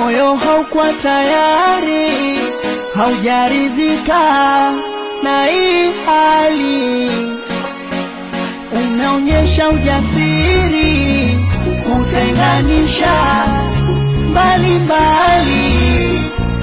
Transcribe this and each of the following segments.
moyo haukuwa tayari, haujaridhika na hii hali. Umeonyesha ujasiri kutenganisha mbali mbali.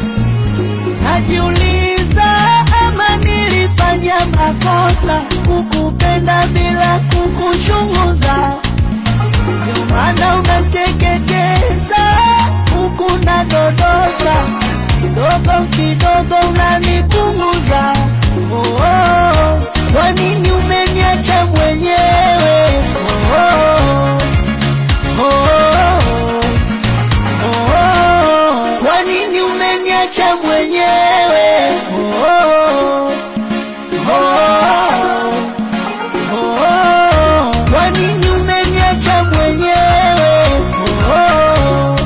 Najiuliza ama nilifanya makosa kukupenda bila kukuchunguza. Ndio maana unateketeza huku na dodoza, kidogo kidogo unanipunguza. Oh, oh. Kwa nini umeniacha mwenyewe? Oh, oh. Oh, oh. Oh, oh. Kwa nini umeniacha mwenyewe? Oh, oh. Oh, oh. Kwa nini umeniacha mwenyewe? Oh,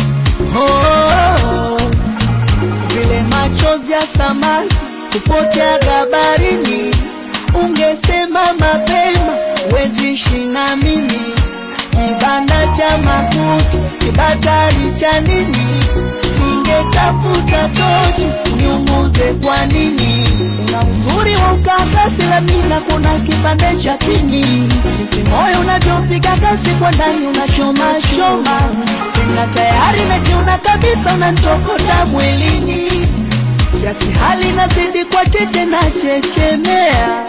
oh. Vile machozi ya samaki kupotea baharini, ungesema mapema wezi shina mimi. Kibanda cha makuti, kibatari cha nini, ningetafuta tochi niunguze kwa nini. Una uzuri wa ukakasi lamina kuna kipande cha pini. Jinsi moyo unavyopiga kasi kwa ndani unachoma shoma. Tena tayari najiona kabisa unanitokota mwilini. Kiasi hali nazidi kwa tete na chechemea.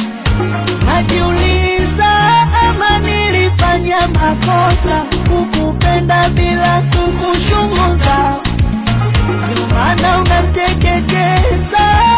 Najiuliza ama nilifanya makosa kukupenda bila kukuchunguza. Ndio maana unateketeza